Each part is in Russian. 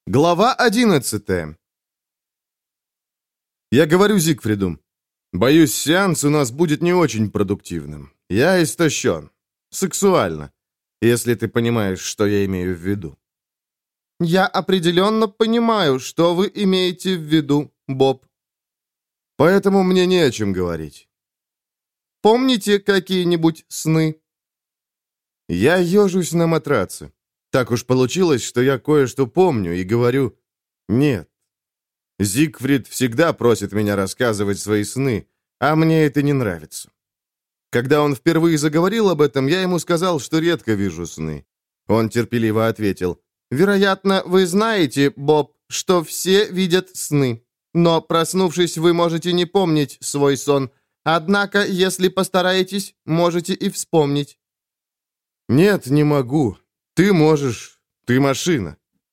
Глава 11. Я говорю Зигфриду. Боюсь, сеанс у нас будет не очень продуктивным. Я истощен. Сексуально. Если ты понимаешь, что я имею в виду. Я определенно понимаю, что вы имеете в виду, Боб. Поэтому мне не о чем говорить. Помните какие-нибудь сны? Я ежусь на матраце. Так уж получилось, что я кое-что помню и говорю «нет». Зигфрид всегда просит меня рассказывать свои сны, а мне это не нравится. Когда он впервые заговорил об этом, я ему сказал, что редко вижу сны. Он терпеливо ответил: «Вероятно, вы знаете, Боб, что все видят сны. Но, проснувшись, вы можете не помнить свой сон. Однако, если постараетесь, можете и вспомнить». «Нет, не могу. Ты можешь. Ты машина».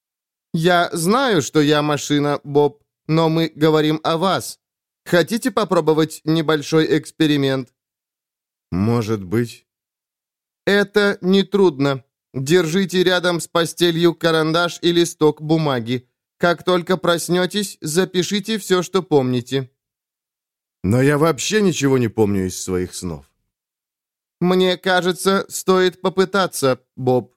«Я знаю, что я машина, Боб, но мы говорим о вас. Хотите попробовать небольшой эксперимент?» «Может быть». «Это нетрудно. Держите рядом с постелью карандаш и листок бумаги. Как только проснетесь, запишите все, что помните». Но я вообще ничего не помню из своих снов. «Мне кажется, стоит попытаться, Боб».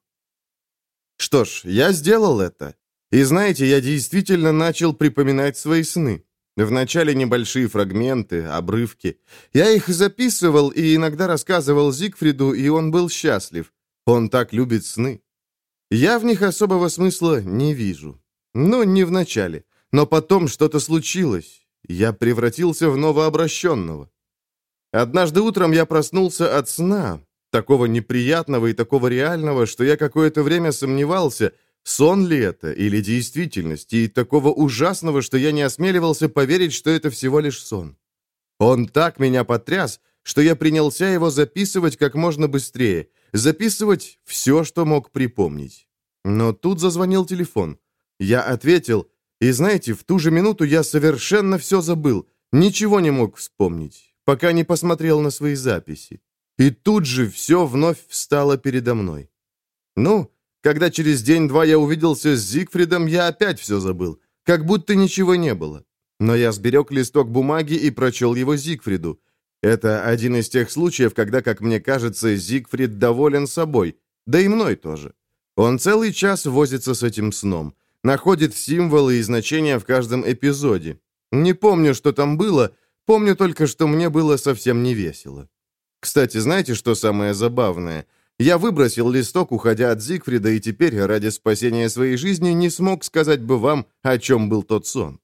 Что ж, я сделал это. И знаете, я действительно начал припоминать свои сны. Вначале небольшие фрагменты, обрывки. Я их записывал и иногда рассказывал Зигфриду, и он был счастлив. Он так любит сны. Я в них особого смысла не вижу. Ну, не вначале. Но потом что-то случилось. Я превратился в новообращенного. Однажды утром я проснулся от сна, такого неприятного и такого реального, что я какое-то время сомневался, сон ли это или действительность, и такого ужасного, что я не осмеливался поверить, что это всего лишь сон. Он так меня потряс, что я принялся его записывать как можно быстрее, записывать все, что мог припомнить. Но тут зазвонил телефон. Я ответил, и знаете, в ту же минуту я совершенно все забыл, ничего не мог вспомнить, пока не посмотрел на свои записи. И тут же все вновь встало передо мной. Ну, когда через день-два я увиделся с Зигфридом, я опять все забыл, как будто ничего не было. Но я сберег листок бумаги и прочел его Зигфриду. Это один из тех случаев, когда, как мне кажется, Зигфрид доволен собой, да и мной тоже. Он целый час возится с этим сном, находит символы и значения в каждом эпизоде. Не помню, что там было, помню только, что мне было совсем не весело. Кстати, знаете, что самое забавное? Я выбросил листок, уходя от Зигфрида, и теперь, ради спасения своей жизни, не смог сказать бы вам, о чем был тот сон.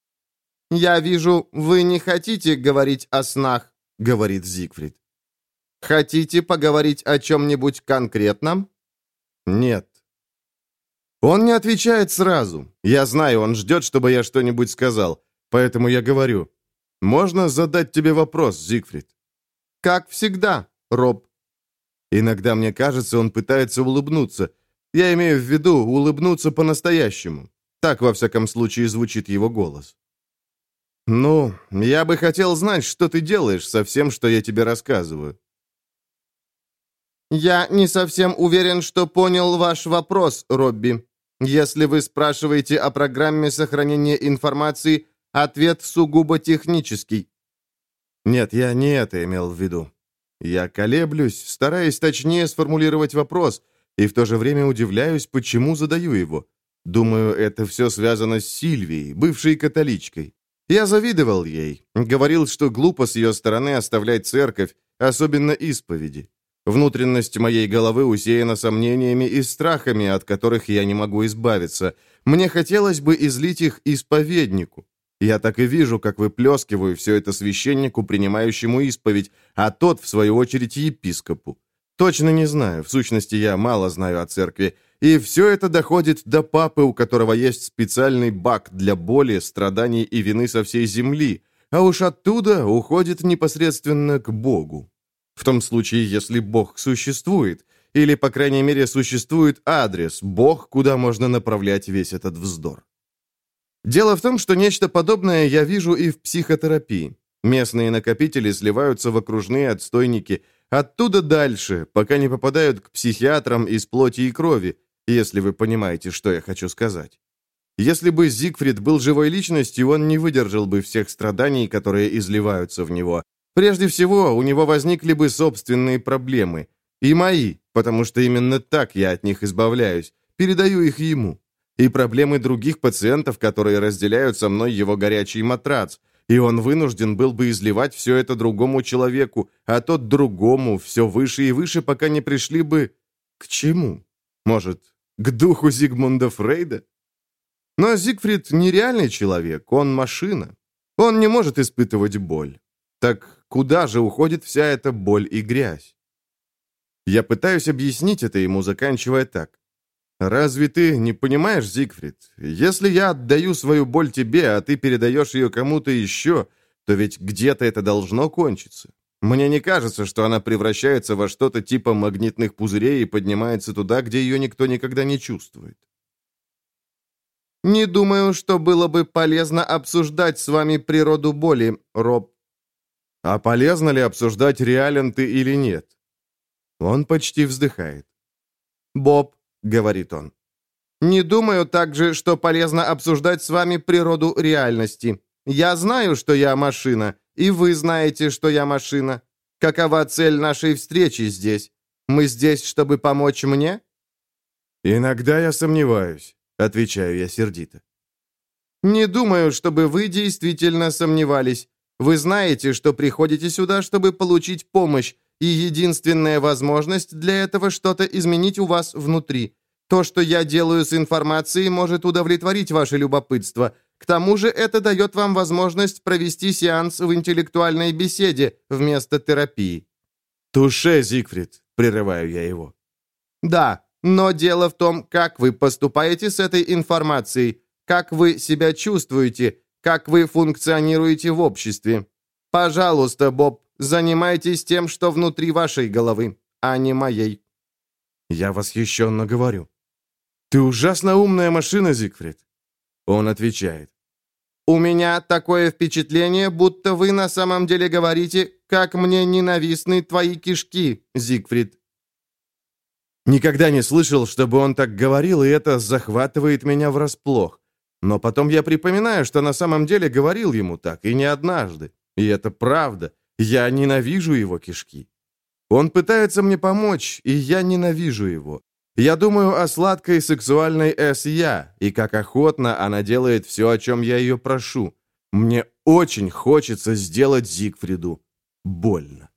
«Я вижу, вы не хотите говорить о снах», — говорит Зигфрид. «Хотите поговорить о чем-нибудь конкретном?» «Нет». Он не отвечает сразу. Я знаю, он ждет, чтобы я что-нибудь сказал. Поэтому я говорю: «Можно задать тебе вопрос, Зигфрид?» «Как всегда, Роб». Иногда мне кажется, он пытается улыбнуться. Я имею в виду улыбнуться по-настоящему. Так, во всяком случае, звучит его голос. «Ну, я бы хотел знать, что ты делаешь со всем, что я тебе рассказываю». «Я не совсем уверен, что понял ваш вопрос, Робби. Если вы спрашиваете о программе сохранения информации, ответ сугубо технический». Нет, я не это имел в виду. Я колеблюсь, стараясь точнее сформулировать вопрос, и в то же время удивляюсь, почему задаю его. Думаю, это все связано с Сильвией, бывшей католичкой. Я завидовал ей, говорил, что глупо с ее стороны оставлять церковь, особенно исповеди. Внутренность моей головы усеяна сомнениями и страхами, от которых я не могу избавиться. Мне хотелось бы излить их исповеднику. Я так и вижу, как выплескиваю все это священнику, принимающему исповедь, а тот, в свою очередь, епископу. Точно не знаю, в сущности, я мало знаю о церкви, и все это доходит до папы, у которого есть специальный бак для боли, страданий и вины со всей земли, а уж оттуда уходит непосредственно к Богу. В том случае, если Бог существует, или, по крайней мере, существует адрес, Бог, куда можно направлять весь этот вздор. Дело в том, что нечто подобное я вижу и в психотерапии. Местные накопители сливаются в окружные отстойники, оттуда дальше, пока не попадают к психиатрам из плоти и крови, если вы понимаете, что я хочу сказать. Если бы Зигфрид был живой личностью, он не выдержал бы всех страданий, которые изливаются в него. Прежде всего, у него возникли бы собственные проблемы. И мои, потому что именно так я от них избавляюсь, передаю их ему. И проблемы других пациентов, которые разделяют со мной его горячий матрац. И он вынужден был бы изливать все это другому человеку, а тот другому, все выше и выше, пока не пришли бы... К чему? Может, к духу Зигмунда Фрейда? Но Зигфрид нереальный человек, он машина. Он не может испытывать боль. Так куда же уходит вся эта боль и грязь? Я пытаюсь объяснить это ему, заканчивая так. «Разве ты не понимаешь, Зигфрид, если я отдаю свою боль тебе, а ты передаешь ее кому-то еще, то ведь где-то это должно кончиться. Мне не кажется, что она превращается во что-то типа магнитных пузырей и поднимается туда, где ее никто никогда не чувствует». «Не думаю, что было бы полезно обсуждать с вами природу боли, Роб». «А полезно ли обсуждать, реален ты или нет?» Он почти вздыхает. «Боб», — говорит он, — «не думаю также, что полезно обсуждать с вами природу реальности. Я знаю, что я машина, и вы знаете, что я машина. Какова цель нашей встречи здесь? Мы здесь, чтобы помочь мне?» «Иногда я сомневаюсь», — отвечаю я сердито. «Не думаю, чтобы вы действительно сомневались. Вы знаете, что приходите сюда, чтобы получить помощь, и единственная возможность для этого что-то изменить у вас внутри. То, что я делаю с информацией, может удовлетворить ваше любопытство. К тому же это дает вам возможность провести сеанс в интеллектуальной беседе вместо терапии». «Туше, Зигфрид», — прерываю я его. «Да, но дело в том, как вы поступаете с этой информацией, как вы себя чувствуете, как вы функционируете в обществе. Пожалуйста, Боб, занимайтесь тем, что внутри вашей головы, а не моей». Я восхищенно говорю. «Ты ужасно умная машина, Зигфрид». Он отвечает. «У меня такое впечатление, будто вы на самом деле говорите, как мне ненавистны твои кишки, Зигфрид». Никогда не слышал, чтобы он так говорил, и это захватывает меня врасплох. Но потом я припоминаю, что на самом деле говорил ему так, и не однажды. И это правда. Я ненавижу его кишки. Он пытается мне помочь, и я ненавижу его. Я думаю о сладкой сексуальной С.Я., и как охотно она делает все, о чем я ее прошу. Мне очень хочется сделать Зигфриду больно.